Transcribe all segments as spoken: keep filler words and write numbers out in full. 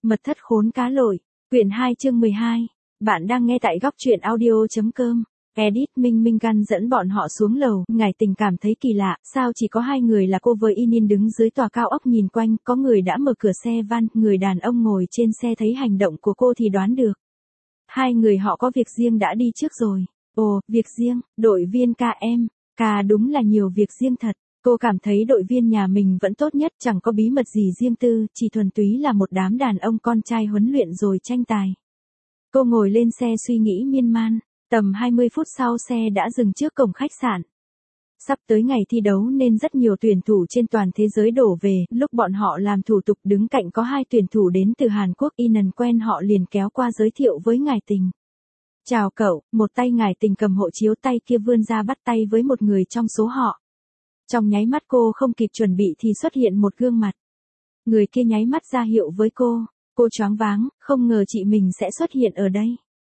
Mật thất khốn cá lội, quyển hai chương mười hai. Bạn đang nghe tại góc truyện audio.com. Edit Minh Minh Gun dẫn bọn họ xuống lầu, Ngải Tình cảm thấy kỳ lạ, sao chỉ có hai người là cô với Inin đứng dưới tòa cao ốc nhìn quanh, có người đã mở cửa xe van, người đàn ông ngồi trên xe thấy hành động của cô thì đoán được. Hai người họ có việc riêng đã đi trước rồi. Ồ, việc riêng, đội viên ca em, ca đúng là nhiều việc riêng thật. Cô cảm thấy đội viên nhà mình vẫn tốt nhất, chẳng có bí mật gì riêng tư, chỉ thuần túy là một đám đàn ông con trai huấn luyện rồi tranh tài. Cô ngồi lên xe suy nghĩ miên man, tầm hai mươi phút sau xe đã dừng trước cổng khách sạn. Sắp tới ngày thi đấu nên rất nhiều tuyển thủ trên toàn thế giới đổ về, lúc bọn họ làm thủ tục đứng cạnh có hai tuyển thủ đến từ Hàn Quốc, Inen quen họ liền kéo qua giới thiệu với Ngải Tình. Chào cậu, một tay Ngải Tình cầm hộ chiếu, tay kia vươn ra bắt tay với một người trong số họ. Trong nháy mắt cô không kịp chuẩn bị thì xuất hiện một gương mặt. Người kia nháy mắt ra hiệu với cô, cô choáng váng, không ngờ chị mình sẽ xuất hiện ở đây.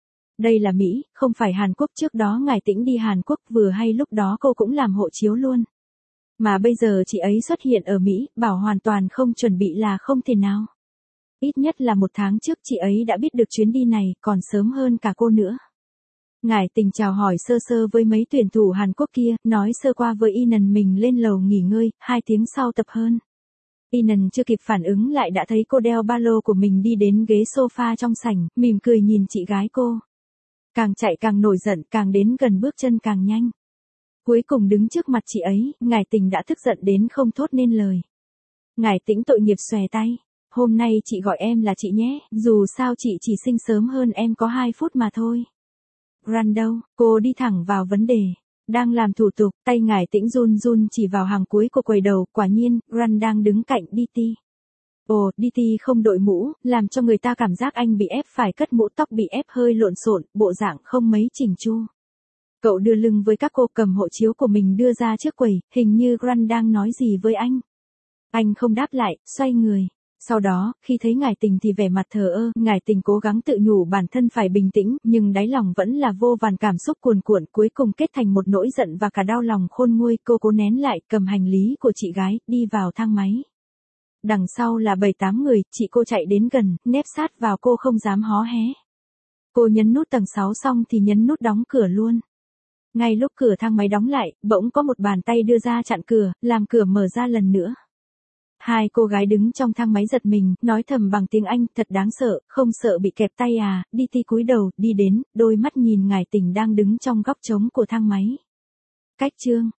Đây là Mỹ, không phải Hàn Quốc, trước đó Ngải Tĩnh đi Hàn Quốc vừa hay lúc đó cô cũng làm hộ chiếu luôn. Mà bây giờ chị ấy xuất hiện ở Mỹ, bảo hoàn toàn không chuẩn bị là không thể nào. Ít nhất là một tháng trước chị ấy đã biết được chuyến đi này, còn sớm hơn cả cô nữa. Ngải Tình chào hỏi sơ sơ với mấy tuyển thủ Hàn Quốc kia, nói sơ qua với Inen mình lên lầu nghỉ ngơi, hai tiếng sau tập hơn. Inen chưa kịp phản ứng lại đã thấy cô đeo ba lô của mình đi đến ghế sofa trong sảnh, mỉm cười nhìn chị gái cô. Càng chạy càng nổi giận, càng đến gần bước chân càng nhanh. Cuối cùng đứng trước mặt chị ấy, Ngải Tình đã tức giận đến không thốt nên lời. Ngải Tĩnh tội nghiệp xòe tay. Hôm nay chị gọi em là chị nhé, dù sao chị chỉ sinh sớm hơn em có hai phút mà thôi. Run đâu, cô đi thẳng vào vấn đề. Đang làm thủ tục, tay Ngải Tĩnh run run chỉ vào hàng cuối của quầy đầu, quả nhiên, Run đang đứng cạnh đê tê. Ồ, đê tê không đội mũ, làm cho người ta cảm giác anh bị ép phải cất mũ, tóc bị ép hơi lộn xộn, bộ dạng không mấy chỉnh chu. Cậu đưa lưng với các cô, cầm hộ chiếu của mình đưa ra trước quầy, hình như Run đang nói gì với anh. Anh không đáp lại, xoay người. Sau đó, khi thấy Ngải Tình thì vẻ mặt thờ ơ, Ngải Tình cố gắng tự nhủ bản thân phải bình tĩnh, nhưng đáy lòng vẫn là vô vàn cảm xúc cuồn cuộn, cuối cùng kết thành một nỗi giận và cả đau lòng khôn nguôi. Cô cố nén lại, cầm hành lý của chị gái, đi vào thang máy. Đằng sau là bảy tám người, chị cô chạy đến gần, nép sát vào cô không dám hó hé. Cô nhấn nút tầng sáu xong thì nhấn nút đóng cửa luôn. Ngay lúc cửa thang máy đóng lại, bỗng có một bàn tay đưa ra chặn cửa, làm cửa mở ra lần nữa. Hai cô gái đứng trong thang máy giật mình, nói thầm bằng tiếng Anh, thật đáng sợ, không sợ bị kẹp tay à, đê tê cúi đầu, đi đến, đôi mắt nhìn Ngải Tình đang đứng trong góc trống của thang máy. Cách chương,